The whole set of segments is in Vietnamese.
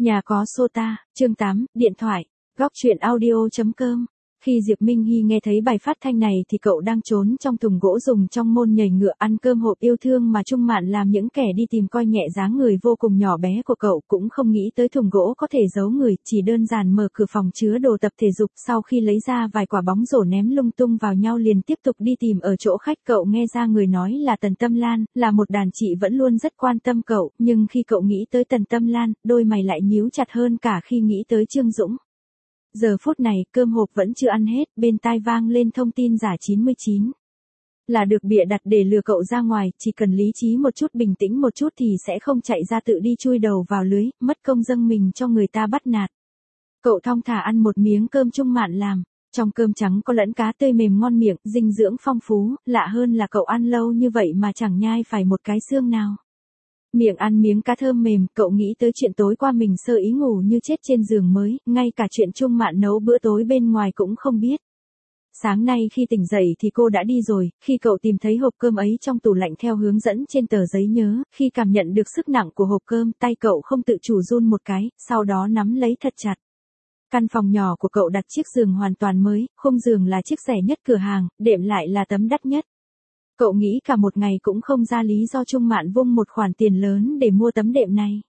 Nhà có Sota, chương 8, điện thoại, góc truyện audio.com. Khi Diệp Minh Hy nghe thấy bài phát thanh này thì cậu đang trốn trong thùng gỗ dùng trong môn nhảy ngựa ăn cơm hộp yêu thương mà Trung Mạn làm những kẻ đi tìm coi nhẹ dáng người vô cùng nhỏ bé của cậu, cũng không nghĩ tới thùng gỗ có thể giấu người, chỉ đơn giản mở cửa phòng chứa đồ tập thể dục, sau khi lấy ra vài quả bóng rổ ném lung tung vào nhau liền tiếp tục đi tìm ở chỗ khách. Cậu nghe ra người nói là Tần Tâm Lan, là một đàn chị vẫn luôn rất quan tâm cậu, nhưng khi cậu nghĩ tới Tần Tâm Lan, đôi mày lại nhíu chặt hơn cả khi nghĩ tới Trương Dũng. Giờ phút này, cơm hộp vẫn chưa ăn hết, bên tai vang lên thông tin giả 99. Là được bịa đặt để lừa cậu ra ngoài, chỉ cần lý trí một chút, bình tĩnh một chút thì sẽ không chạy ra tự đi chui đầu vào lưới, mất công dâng mình cho người ta bắt nạt. Cậu thong thả ăn một miếng cơm Trung Mạn làm. Trong cơm trắng có lẫn cá tươi mềm ngon miệng, dinh dưỡng phong phú, lạ hơn là cậu ăn lâu như vậy mà chẳng nhai phải một cái xương nào. Miệng ăn miếng cá thơm mềm, cậu nghĩ tới chuyện tối qua mình sơ ý ngủ như chết trên giường mới, ngay cả chuyện Trung Mạn nấu bữa tối bên ngoài cũng không biết. Sáng nay khi tỉnh dậy thì cô đã đi rồi, khi cậu tìm thấy hộp cơm ấy trong tủ lạnh theo hướng dẫn trên tờ giấy nhớ, khi cảm nhận được sức nặng của hộp cơm, tay cậu không tự chủ run một cái, sau đó nắm lấy thật chặt. Căn phòng nhỏ của cậu đặt chiếc giường hoàn toàn mới, khung giường là chiếc rẻ nhất cửa hàng, đệm lại là tấm đắt nhất. Cậu nghĩ cả một ngày cũng không ra lý do Trung Mạn vung một khoản tiền lớn để mua tấm đệm này.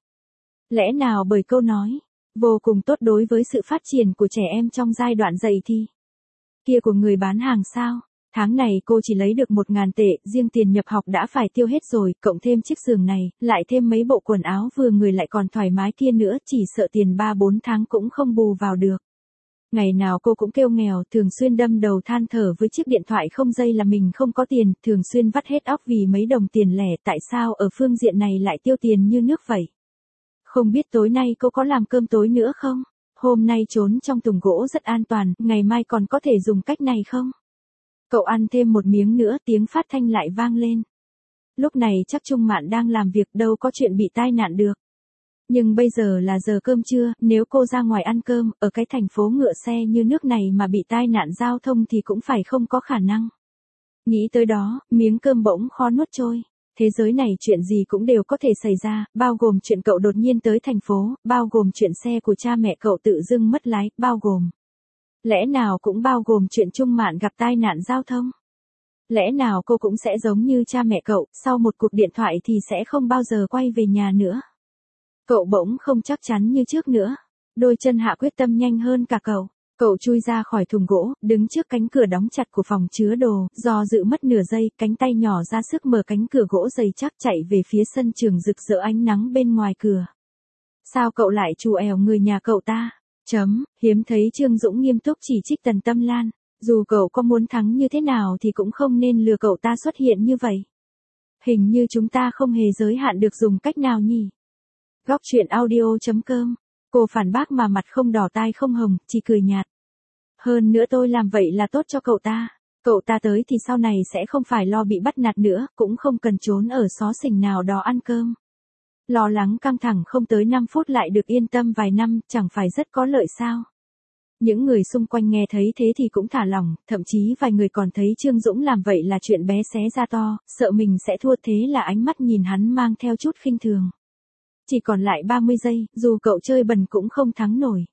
Lẽ nào bởi câu nói, vô cùng tốt đối với sự phát triển của trẻ em trong giai đoạn dậy thì. Kia của người bán hàng sao? Tháng này cô chỉ lấy được 1.000 tệ, riêng tiền nhập học đã phải tiêu hết rồi, cộng thêm chiếc giường này, lại thêm mấy bộ quần áo vừa người lại còn thoải mái kia nữa, chỉ sợ tiền 3-4 tháng cũng không bù vào được. Ngày nào cô cũng kêu nghèo, thường xuyên đâm đầu than thở với chiếc điện thoại không dây là mình không có tiền, thường xuyên vắt hết óc vì mấy đồng tiền lẻ, tại sao ở phương diện này lại tiêu tiền như nước vậy? Không biết tối nay cô có làm cơm tối nữa không? Hôm nay trốn trong thùng gỗ rất an toàn, ngày mai còn có thể dùng cách này không? Cậu ăn thêm một miếng nữa, tiếng phát thanh lại vang lên. Lúc này chắc Trung Mạn đang làm việc, đâu có chuyện bị tai nạn được. Nhưng bây giờ là giờ cơm trưa, nếu cô ra ngoài ăn cơm, ở cái thành phố ngựa xe như nước này mà bị tai nạn giao thông thì cũng phải không có khả năng. Nghĩ tới đó, miếng cơm bỗng khó nuốt trôi. Thế giới này chuyện gì cũng đều có thể xảy ra, bao gồm chuyện cậu đột nhiên tới thành phố, bao gồm chuyện xe của cha mẹ cậu tự dưng mất lái, bao gồm. Lẽ nào cũng bao gồm chuyện Trung Mạn gặp tai nạn giao thông? Lẽ nào cô cũng sẽ giống như cha mẹ cậu, sau một cuộc điện thoại thì sẽ không bao giờ quay về nhà nữa? Cậu bỗng không chắc chắn như trước nữa. Đôi chân hạ quyết tâm nhanh hơn cả cậu. Cậu chui ra khỏi thùng gỗ, đứng trước cánh cửa đóng chặt của phòng chứa đồ, do dự mất nửa giây, cánh tay nhỏ ra sức mở cánh cửa gỗ dày chắc chạy về phía sân trường rực rỡ ánh nắng bên ngoài cửa. Sao cậu lại trù ẻo người nhà cậu ta? Hiếm thấy Trương Dũng nghiêm túc chỉ trích Tần Tâm Lan. Dù cậu có muốn thắng như thế nào thì cũng không nên lừa cậu ta xuất hiện như vậy. Hình như chúng ta không hề giới hạn được dùng cách nào nhỉ? Góc truyện audio.com. Cô phản bác mà mặt không đỏ tai không hồng, chỉ cười nhạt. Hơn nữa tôi làm vậy là tốt cho cậu ta. Cậu ta tới thì sau này sẽ không phải lo bị bắt nạt nữa, cũng không cần trốn ở xó xỉnh nào đó ăn cơm. Lo lắng căng thẳng không tới 5 phút lại được yên tâm vài năm, chẳng phải rất có lợi sao? Những người xung quanh nghe thấy thế thì cũng thả lỏng, thậm chí vài người còn thấy Trương Dũng làm vậy là chuyện bé xé ra to, sợ mình sẽ thua, thế là ánh mắt nhìn hắn mang theo chút khinh thường. Chỉ còn lại 30 giây, dù cậu chơi bẩn cũng không thắng nổi.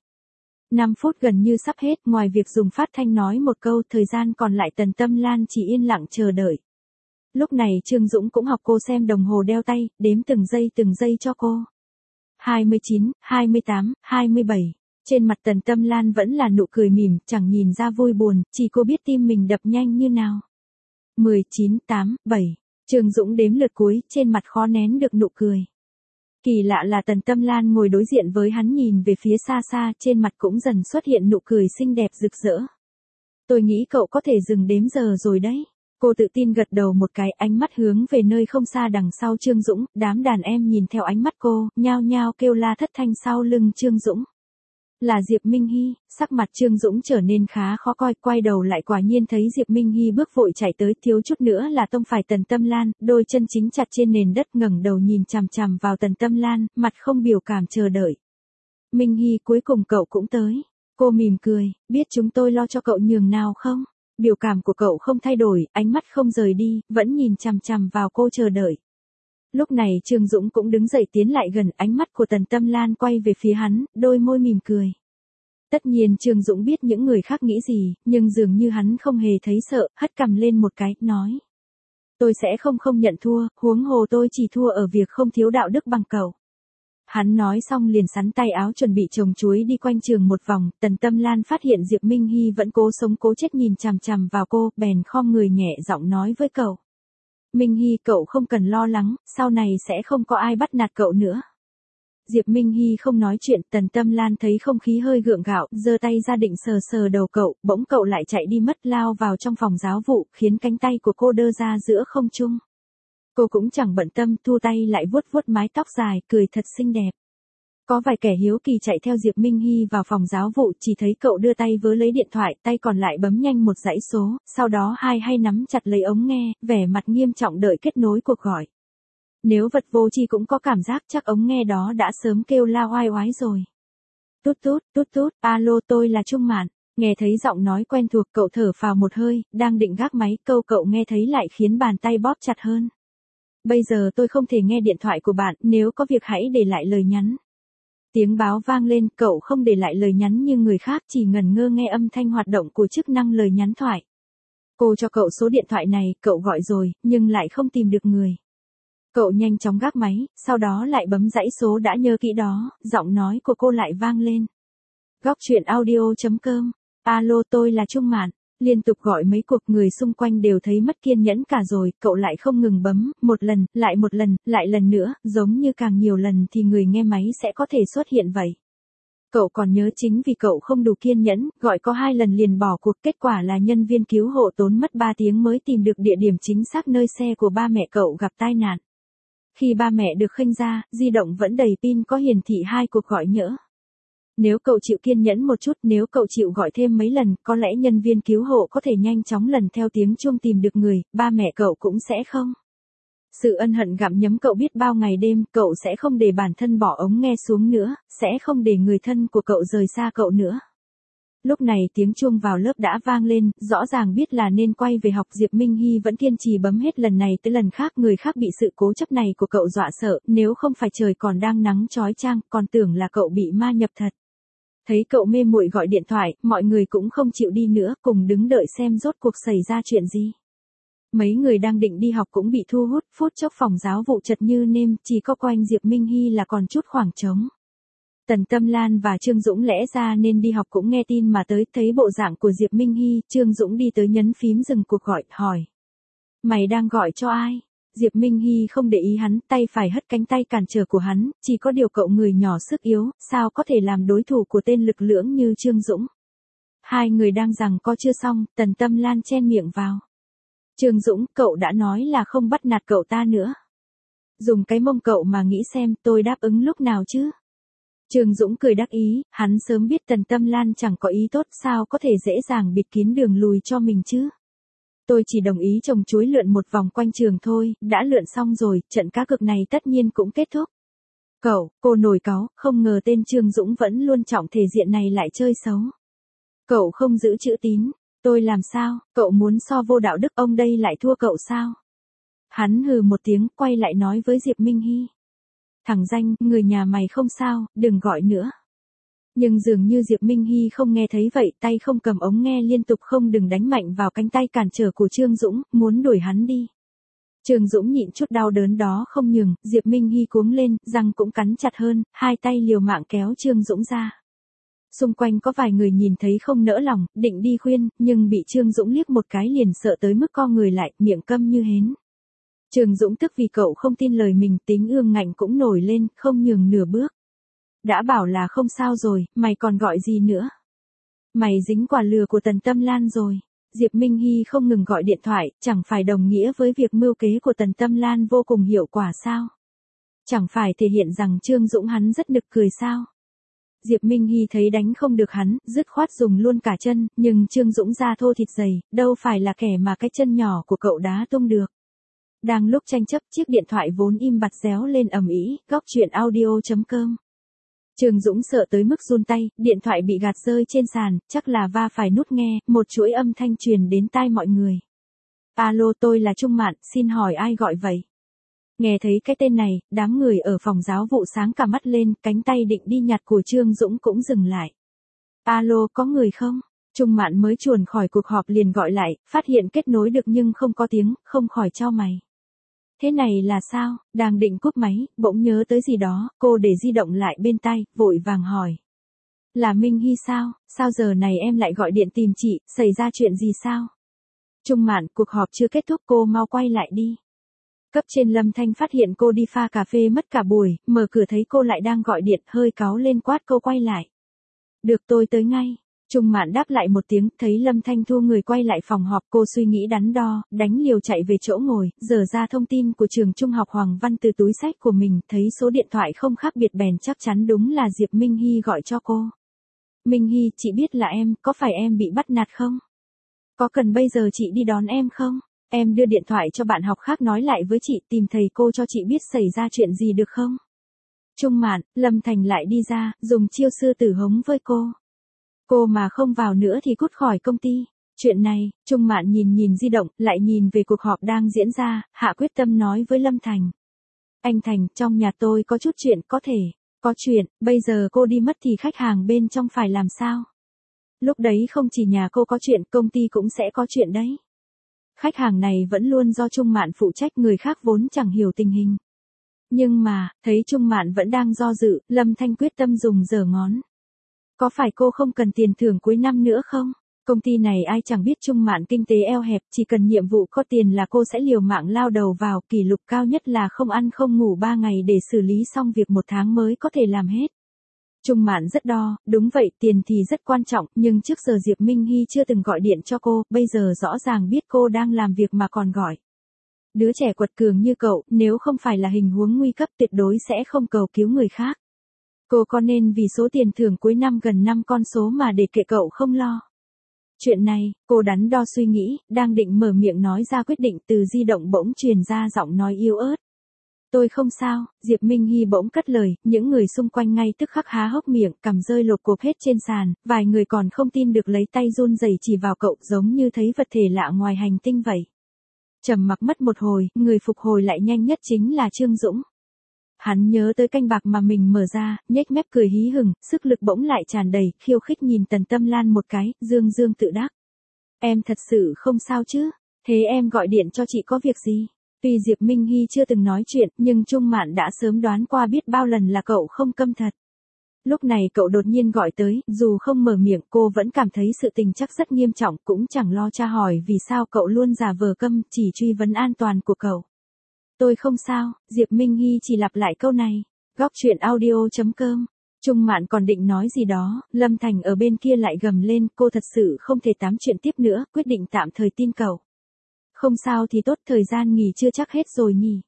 5 phút gần như sắp hết, ngoài việc dùng phát thanh nói một câu, thời gian còn lại Tần Tâm Lan chỉ yên lặng chờ đợi. Lúc này Trương Dũng cũng học cô xem đồng hồ đeo tay, đếm từng giây cho cô. 29, 28, 27. Trên mặt Tần Tâm Lan vẫn là nụ cười mỉm, chẳng nhìn ra vui buồn, chỉ cô biết tim mình đập nhanh như nào. 10, 9, 8, 7. Trương Dũng đếm lượt cuối, trên mặt khó nén được nụ cười. Kỳ lạ là Tần Tâm Lan ngồi đối diện với hắn nhìn về phía xa xa, trên mặt cũng dần xuất hiện nụ cười xinh đẹp rực rỡ. Tôi nghĩ cậu có thể dừng đếm giờ rồi đấy. Cô tự tin gật đầu một cái, ánh mắt hướng về nơi không xa đằng sau Trương Dũng, đám đàn em nhìn theo ánh mắt cô, nhao nhao kêu la thất thanh sau lưng Trương Dũng. Là Diệp Minh Hy, sắc mặt Trương Dũng trở nên khá khó coi, quay đầu lại quả nhiên thấy Diệp Minh Hy bước vội chạy tới, thiếu chút nữa là tông phải Tần Tâm Lan, đôi chân chính chặt trên nền đất, ngẩng đầu nhìn chằm chằm vào Tần Tâm Lan, mặt không biểu cảm chờ đợi. Minh Hy, cuối cùng cậu cũng tới. Cô mỉm cười, biết chúng tôi lo cho cậu nhường nào không? Biểu cảm của cậu không thay đổi, ánh mắt không rời đi, vẫn nhìn chằm chằm vào cô chờ đợi. Lúc này Trương Dũng cũng đứng dậy tiến lại gần, ánh mắt của Tần Tâm Lan quay về phía hắn, đôi môi mỉm cười. Tất nhiên Trương Dũng biết những người khác nghĩ gì, nhưng dường như hắn không hề thấy sợ, hất cằm lên một cái, nói. Tôi sẽ không nhận thua, huống hồ tôi chỉ thua ở việc không thiếu đạo đức bằng cậu. Hắn nói xong liền sắn tay áo chuẩn bị trồng chuối đi quanh trường một vòng, Tần Tâm Lan phát hiện Diệp Minh Hy vẫn cố sống cố chết nhìn chằm chằm vào cô, bèn khom người nhẹ giọng nói với cậu. Minh Hy, cậu không cần lo lắng, sau này sẽ không có ai bắt nạt cậu nữa. Diệp Minh Hy không nói chuyện, Tần Tâm Lan thấy không khí hơi gượng gạo, giơ tay ra định sờ sờ đầu cậu, bỗng cậu lại chạy đi mất, lao vào trong phòng giáo vụ, khiến cánh tay của cô đơ ra giữa không trung. Cô cũng chẳng bận tâm, thu tay lại vuốt vuốt mái tóc dài, cười thật xinh đẹp. Có vài kẻ hiếu kỳ chạy theo Diệp Minh Hy vào phòng giáo vụ, chỉ thấy cậu đưa tay vớ lấy điện thoại, tay còn lại bấm nhanh một dãy số, sau đó hai hay nắm chặt lấy ống nghe, vẻ mặt nghiêm trọng đợi kết nối cuộc gọi. Nếu vật vô tri cũng có cảm giác chắc ống nghe đó đã sớm kêu la oai oái rồi. Tút tút, alo, tôi là Trung Mạn. Nghe thấy giọng nói quen thuộc, cậu thở phào một hơi, đang định gác máy, câu cậu nghe thấy lại khiến bàn tay bóp chặt hơn. Bây giờ tôi không thể nghe điện thoại của bạn, nếu có việc hãy để lại lời nhắn. Tiếng báo vang lên, cậu không để lại lời nhắn như người khác, chỉ ngẩn ngơ nghe âm thanh hoạt động của chức năng lời nhắn thoại. Cô cho cậu số điện thoại này, cậu gọi rồi, nhưng lại không tìm được người. Cậu nhanh chóng gác máy, sau đó lại bấm dãy số đã nhớ kỹ đó, giọng nói của cô lại vang lên. Góc chuyện audio.com. Alo, tôi là Trung Mạn. Liên tục gọi mấy cuộc, người xung quanh đều thấy mất kiên nhẫn cả rồi, cậu lại không ngừng bấm, một lần, lại lần nữa, giống như càng nhiều lần thì người nghe máy sẽ có thể xuất hiện vậy. Cậu còn nhớ chính vì cậu không đủ kiên nhẫn, gọi có 2 lần liền bỏ cuộc, kết quả là nhân viên cứu hộ tốn mất 3 tiếng mới tìm được địa điểm chính xác nơi xe của ba mẹ cậu gặp tai nạn. Khi ba mẹ được khênh ra, di động vẫn đầy pin, có hiển thị 2 cuộc gọi nhỡ. Nếu cậu chịu kiên nhẫn một chút, nếu cậu chịu gọi thêm mấy lần, có lẽ nhân viên cứu hộ có thể nhanh chóng lần theo tiếng chuông tìm được người, ba mẹ cậu cũng sẽ không. Sự ân hận gặm nhấm cậu biết bao ngày đêm, cậu sẽ không để bản thân bỏ ống nghe xuống nữa, sẽ không để người thân của cậu rời xa cậu nữa. Lúc này tiếng chuông vào lớp đã vang lên, rõ ràng biết là nên quay về học. Diệp Minh Hy vẫn kiên trì bấm hết lần này tới lần khác, người khác bị sự cố chấp này của cậu dọa sợ, nếu không phải trời còn đang nắng chói chang, còn tưởng là cậu bị ma nhập thật. Thấy cậu mê muội gọi điện thoại, mọi người cũng không chịu đi nữa, cùng đứng đợi xem rốt cuộc xảy ra chuyện gì. Mấy người đang định đi học cũng bị thu hút, phút chốc phòng giáo vụ chật như nêm, chỉ có quanh Diệp Minh Hy là còn chút khoảng trống. Tần Tâm Lan và Trương Dũng lẽ ra nên đi học cũng nghe tin mà tới, thấy bộ dạng của Diệp Minh Hy, Trương Dũng đi tới nhấn phím dừng cuộc gọi, hỏi. Mày đang gọi cho ai? Diệp Minh Hy không để ý hắn, tay phải hất cánh tay cản trở của hắn, chỉ có điều cậu người nhỏ sức yếu, sao có thể làm đối thủ của tên lực lưỡng như Trương Dũng. Hai người đang giằng co chưa xong, Tần Tâm Lan chen miệng vào. Trương Dũng, cậu đã nói là không bắt nạt cậu ta nữa. Dùng cái mông cậu mà nghĩ xem, tôi đáp ứng lúc nào chứ? Trương Dũng cười đắc ý, hắn sớm biết Tần Tâm Lan chẳng có ý tốt, sao có thể dễ dàng bịt kín đường lùi cho mình chứ? Tôi chỉ đồng ý trồng chuối lượn một vòng quanh trường thôi, đã lượn xong rồi, trận cá cược này tất nhiên cũng kết thúc. Cô nổi cáu, không ngờ tên Trương Dũng vẫn luôn trọng thể diện này lại chơi xấu. Cậu không giữ chữ tín, tôi làm sao, cậu muốn so vô đạo đức, ông đây lại thua cậu sao? Hắn hừ một tiếng, quay lại nói với Diệp Minh Hy. Thằng danh, người nhà mày không sao, đừng gọi nữa. Nhưng dường như Diệp Minh Hy không nghe thấy vậy, tay không cầm ống nghe liên tục không đừng đánh mạnh vào cánh tay cản trở của Trương Dũng, muốn đuổi hắn đi. Trương Dũng nhịn chút đau đớn đó không nhường, Diệp Minh Hy cuống lên, răng cũng cắn chặt hơn, hai tay liều mạng kéo Trương Dũng ra. Xung quanh có vài người nhìn thấy không nỡ lòng, định đi khuyên, nhưng bị Trương Dũng liếc một cái liền sợ tới mức co người lại, miệng câm như hến. Trương Dũng tức vì cậu không tin lời mình, tính ương ngạnh cũng nổi lên, không nhường nửa bước. Đã bảo là không sao rồi, mày còn gọi gì nữa? Mày dính quả lừa của Tần Tâm Lan rồi. Diệp Minh Hy không ngừng gọi điện thoại, chẳng phải đồng nghĩa với việc mưu kế của Tần Tâm Lan vô cùng hiệu quả sao? Chẳng phải thể hiện rằng Trương Dũng hắn rất nực cười sao? Diệp Minh Hy thấy đánh không được hắn, dứt khoát dùng luôn cả chân, nhưng Trương Dũng da thô thịt dày, đâu phải là kẻ mà cái chân nhỏ của cậu đá tung được. Đang lúc tranh chấp, chiếc điện thoại vốn im bặt réo lên ầm ĩ, góc chuyện audio.com. Trương Dũng sợ tới mức run tay, điện thoại bị gạt rơi trên sàn, chắc là va phải nút nghe, một chuỗi âm thanh truyền đến tai mọi người. Alo, tôi là Trung Mạn, xin hỏi ai gọi vậy? Nghe thấy cái tên này, đám người ở phòng giáo vụ sáng cả mắt lên, cánh tay định đi nhặt của Trương Dũng cũng dừng lại. Alo, có người không? Trung Mạn mới chuồn khỏi cuộc họp liền gọi lại, phát hiện kết nối được nhưng không có tiếng, không khỏi chau mày. Thế này là sao? Đang định cúp máy, bỗng nhớ tới gì đó, cô để di động lại bên tai, vội vàng hỏi. Là Minh Hy sao? Sao giờ này em lại gọi điện tìm chị, xảy ra chuyện gì sao? Trung Mạn, cuộc họp chưa kết thúc, cô mau quay lại đi. Cấp trên Lâm Thanh phát hiện cô đi pha cà phê mất cả buổi, mở cửa thấy cô lại đang gọi điện, hơi cáu lên quát cô quay lại. Được, tôi tới ngay. Trung Mạn đáp lại một tiếng, thấy Lâm Thanh thu người quay lại phòng họp, cô suy nghĩ đắn đo, đánh liều chạy về chỗ ngồi, dở ra thông tin của trường trung học Hoàng Văn từ túi xách của mình, thấy số điện thoại không khác biệt bèn chắc chắn đúng là Diệp Minh Hy gọi cho cô. Minh Hy, chị biết là em, có phải em bị bắt nạt không? Có cần bây giờ chị đi đón em không? Em đưa điện thoại cho bạn học khác nói lại với chị, tìm thầy cô cho chị biết xảy ra chuyện gì được không? Trung Mạn, Lâm Thành lại đi ra, dùng chiêu sư tử hống với cô. Cô mà không vào nữa thì cút khỏi công ty. Chuyện này, Trung Mạn nhìn nhìn di động, lại nhìn về cuộc họp đang diễn ra, hạ quyết tâm nói với Lâm Thành. Anh Thành, trong nhà tôi có chút chuyện, có thể. Có chuyện, bây giờ cô đi mất thì khách hàng bên trong phải làm sao? Lúc đấy không chỉ nhà cô có chuyện, công ty cũng sẽ có chuyện đấy. Khách hàng này vẫn luôn do Trung Mạn phụ trách, người khác vốn chẳng hiểu tình hình. Nhưng mà, thấy Trung Mạn vẫn đang do dự, Lâm Thanh quyết tâm dùng giở ngón. Có phải cô không cần tiền thưởng cuối năm nữa không? Công ty này ai chẳng biết Trung Mạn kinh tế eo hẹp, chỉ cần nhiệm vụ có tiền là cô sẽ liều mạng lao đầu vào, kỷ lục cao nhất là không ăn không ngủ 3 ngày để xử lý xong việc 1 tháng mới có thể làm hết. Trung Mạn rất đo, đúng vậy, tiền thì rất quan trọng, nhưng trước giờ Diệp Minh Hy chưa từng gọi điện cho cô, bây giờ rõ ràng biết cô đang làm việc mà còn gọi. Đứa trẻ quật cường như cậu, nếu không phải là hình huống nguy cấp tuyệt đối sẽ không cầu cứu người khác. Cô có nên vì số tiền thưởng cuối năm gần 5 con số mà để kệ cậu không lo? Chuyện này, cô đắn đo suy nghĩ, đang định mở miệng nói ra quyết định, từ di động bỗng truyền ra giọng nói yếu ớt. Tôi không sao, Diệp Minh Hy bỗng cất lời, những người xung quanh ngay tức khắc há hốc miệng, cằm rơi lột cộp hết trên sàn, vài người còn không tin được lấy tay run rẩy chỉ vào cậu, giống như thấy vật thể lạ ngoài hành tinh vậy. Trầm mặc mất một hồi, người phục hồi lại nhanh nhất chính là Trương Dũng. Hắn nhớ tới canh bạc mà mình mở ra, nhếch mép cười hí hửng, sức lực bỗng lại tràn đầy, khiêu khích nhìn Tần Tâm Lan một cái, dương dương tự đắc. Em thật sự không sao chứ? Thế em gọi điện cho chị có việc gì? Tuy Diệp Minh Hy chưa từng nói chuyện, nhưng Trung Mạn đã sớm đoán qua biết bao lần là cậu không câm thật. Lúc này cậu đột nhiên gọi tới, dù không mở miệng cô vẫn cảm thấy sự tình chắc rất nghiêm trọng, cũng chẳng lo tra hỏi vì sao cậu luôn giả vờ câm, chỉ truy vấn an toàn của cậu. Tôi không sao, Diệp Minh Hy chỉ lặp lại câu này. Góc chuyện audio.com. Trung Mạn còn định nói gì đó, Lâm Thành ở bên kia lại gầm lên, cô thật sự không thể tám chuyện tiếp nữa, quyết định tạm thời tin cậu. Không sao thì tốt, thời gian nghỉ chưa chắc hết rồi nhỉ.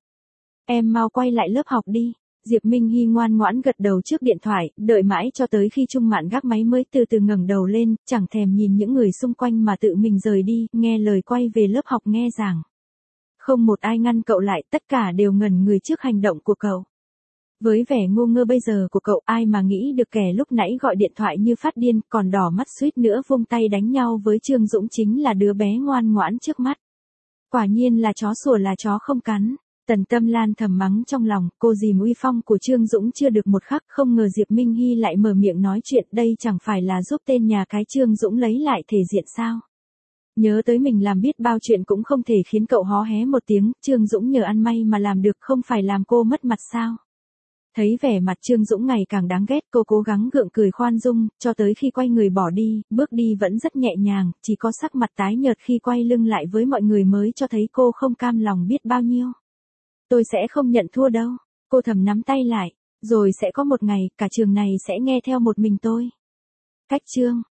Em mau quay lại lớp học đi. Diệp Minh Hy ngoan ngoãn gật đầu trước điện thoại, đợi mãi cho tới khi Trung Mạn gác máy mới từ từ ngẩng đầu lên, chẳng thèm nhìn những người xung quanh mà tự mình rời đi, nghe lời quay về lớp học nghe giảng. Không một ai ngăn cậu lại, tất cả đều ngẩn người trước hành động của cậu. Với vẻ ngu ngơ bây giờ của cậu, ai mà nghĩ được kẻ lúc nãy gọi điện thoại như phát điên, còn đỏ mắt suýt nữa vung tay đánh nhau với Trương Dũng chính là đứa bé ngoan ngoãn trước mắt. Quả nhiên là chó sủa là chó không cắn. Tần Tâm Lan thầm mắng trong lòng, cô dìm uy phong của Trương Dũng chưa được một khắc, không ngờ Diệp Minh Hy lại mở miệng nói chuyện, đây chẳng phải là giúp tên nhà cái Trương Dũng lấy lại thể diện sao? Nhớ tới mình làm biết bao chuyện cũng không thể khiến cậu hó hé một tiếng, Trương Dũng nhờ ăn may mà làm được, không phải làm cô mất mặt sao? Thấy vẻ mặt Trương Dũng ngày càng đáng ghét, cô cố gắng gượng cười khoan dung, cho tới khi quay người bỏ đi, bước đi vẫn rất nhẹ nhàng, chỉ có sắc mặt tái nhợt khi quay lưng lại với mọi người mới cho thấy cô không cam lòng biết bao nhiêu. Tôi sẽ không nhận thua đâu, cô thầm nắm tay lại, rồi sẽ có một ngày, cả trường này sẽ nghe theo một mình tôi. Cách chương